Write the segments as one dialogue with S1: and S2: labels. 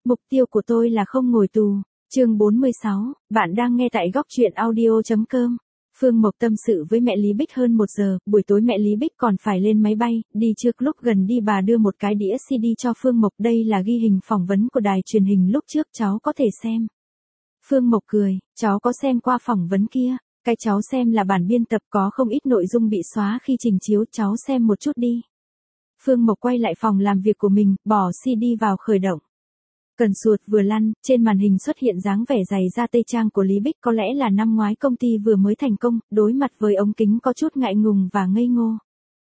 S1: Mục tiêu của tôi là không ngồi tù. Chương 46, bạn đang nghe tại góc truyện audio.com. Phương Mộc tâm sự với mẹ Lý Bích hơn 1 giờ, buổi tối mẹ Lý Bích còn phải lên máy bay, đi trước lúc gần đi bà đưa một cái đĩa CD cho Phương Mộc, đây là ghi hình phỏng vấn của đài truyền hình lúc trước, cháu có thể xem. Phương Mộc cười, cháu có xem qua phỏng vấn kia, cái cháu xem là bản biên tập có không ít nội dung bị xóa khi trình chiếu, cháu xem một chút đi. Phương Mộc quay lại phòng làm việc của mình, bỏ CD vào khởi động. Cần sụt vừa lăn, trên màn hình xuất hiện dáng vẻ giày da tây trang của Lý Bích, có lẽ là năm ngoái công ty vừa mới thành công, đối mặt với ống kính có chút ngại ngùng và ngây ngô.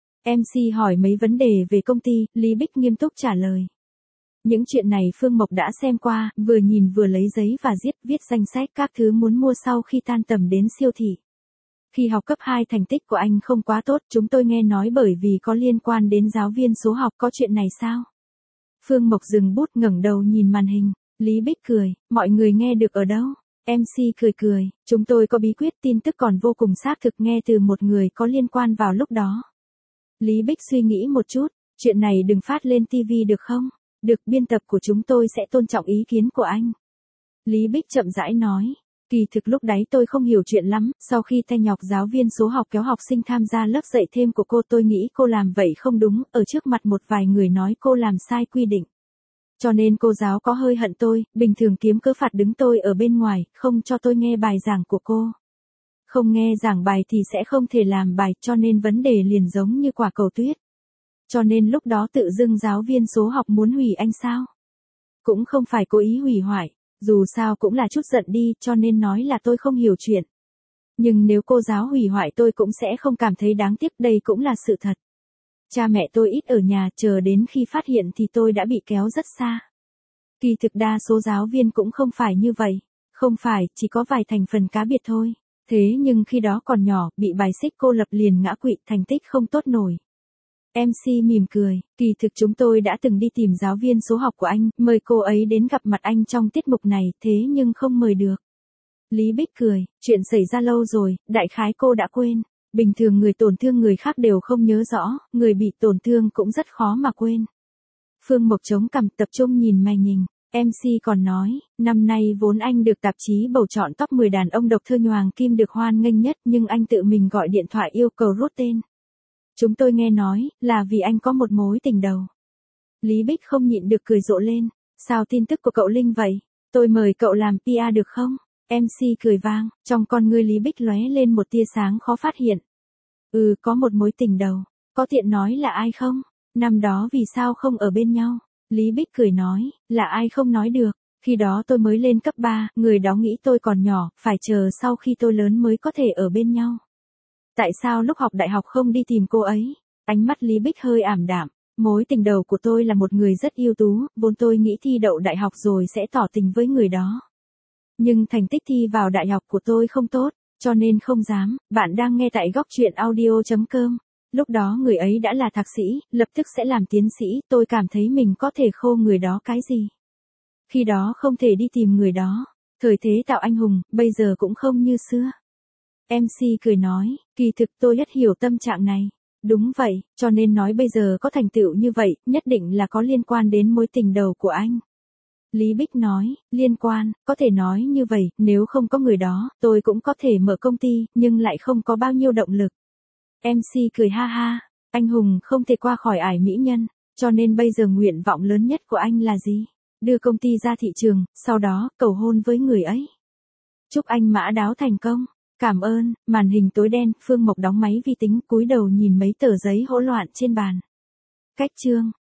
S1: MC hỏi mấy vấn đề về công ty, Lý Bích nghiêm túc trả lời. Những chuyện này Phương Mộc đã xem qua, vừa nhìn vừa lấy giấy và viết danh sách các thứ muốn mua sau khi tan tầm đến siêu thị. Khi học cấp 2 thành tích của anh không quá tốt, chúng tôi nghe nói bởi vì có liên quan đến giáo viên số học, có chuyện này sao? Phương Mộc dừng bút ngẩng đầu nhìn màn hình, Lý Bích cười, mọi người nghe được ở đâu? MC cười, chúng tôi có bí quyết, tin tức còn vô cùng xác thực, nghe từ một người có liên quan vào lúc đó. Lý Bích suy nghĩ một chút, chuyện này đừng phát lên TV được không? Được, biên tập của chúng tôi sẽ tôn trọng ý kiến của anh. Lý Bích chậm rãi nói. Kỳ thực lúc đấy tôi không hiểu chuyện lắm, sau khi Thanh Ngọc giáo viên số học kéo học sinh tham gia lớp dạy thêm của cô, tôi nghĩ cô làm vậy không đúng, ở trước mặt một vài người nói cô làm sai quy định. Cho nên cô giáo có hơi hận tôi, bình thường kiếm cớ phạt đứng tôi ở bên ngoài, không cho tôi nghe bài giảng của cô. Không nghe giảng bài thì sẽ không thể làm bài, cho nên vấn đề liền giống như quả cầu tuyết. Cho nên lúc đó tự dưng giáo viên số học muốn hủy anh sao? Cũng không phải cố ý hủy hoại. Dù sao cũng là chút giận đi, cho nên nói là tôi không hiểu chuyện. Nhưng nếu cô giáo hủy hoại tôi cũng sẽ không cảm thấy đáng tiếc, đây cũng là sự thật. Cha mẹ tôi ít ở nhà, chờ đến khi phát hiện thì tôi đã bị kéo rất xa. Kỳ thực đa số giáo viên cũng không phải như vậy. Không phải, chỉ có vài thành phần cá biệt thôi. Thế nhưng khi đó còn nhỏ, bị bài xích cô lập liền ngã quỵ, thành tích không tốt nổi. MC mỉm cười, kỳ thực chúng tôi đã từng đi tìm giáo viên số học của anh, mời cô ấy đến gặp mặt anh trong tiết mục này, thế nhưng không mời được. Lý Bích cười, chuyện xảy ra lâu rồi, đại khái cô đã quên. Bình thường người tổn thương người khác đều không nhớ rõ, người bị tổn thương cũng rất khó mà quên. Phương Mộc chống cằm tập trung nhìn màn hình. MC còn nói, năm nay vốn anh được tạp chí bầu chọn top 10 đàn ông độc thơ nhoàng kim được hoan nghênh nhất, nhưng anh tự mình gọi điện thoại yêu cầu rút tên. Chúng tôi nghe nói, là vì anh có một mối tình đầu. Lý Bích không nhịn được cười rộ lên. Sao tin tức của cậu linh vậy? Tôi mời cậu làm PR được không? MC cười vang, trong con ngươi Lý Bích lóe lên một tia sáng khó phát hiện. Có một mối tình đầu. Có tiện nói là ai không? Năm đó vì sao không ở bên nhau? Lý Bích cười nói, là ai không nói được. Khi đó tôi mới lên cấp 3, người đó nghĩ tôi còn nhỏ, phải chờ sau khi tôi lớn mới có thể ở bên nhau. Tại sao lúc học đại học không đi tìm cô ấy? Ánh mắt Lý Bích hơi ảm đạm. Mối tình đầu của tôi là một người rất ưu tú, vốn tôi nghĩ thi đậu đại học rồi sẽ tỏ tình với người đó. Nhưng thành tích thi vào đại học của tôi không tốt, cho nên không dám. Bạn đang nghe tại góc truyện audio.com. Lúc đó người ấy đã là thạc sĩ, lập tức sẽ làm tiến sĩ, tôi cảm thấy mình có thể khô người đó cái gì. Khi đó không thể đi tìm người đó. Thời thế tạo anh hùng, bây giờ cũng không như xưa. MC cười nói, kỳ thực tôi rất hiểu tâm trạng này. Đúng vậy, cho nên nói bây giờ có thành tựu như vậy, nhất định là có liên quan đến mối tình đầu của anh. Lý Bích nói, liên quan, có thể nói như vậy, nếu không có người đó, tôi cũng có thể mở công ty, nhưng lại không có bao nhiêu động lực. MC cười ha ha, anh hùng không thể qua khỏi ải mỹ nhân, cho nên bây giờ nguyện vọng lớn nhất của anh là gì? Đưa công ty ra thị trường, sau đó cầu hôn với người ấy. Chúc anh mã đáo thành công. Cảm ơn. Màn hình tối đen, Phương Mộc đóng máy vi tính, cúi đầu nhìn mấy tờ giấy hỗn loạn trên bàn. Cách chương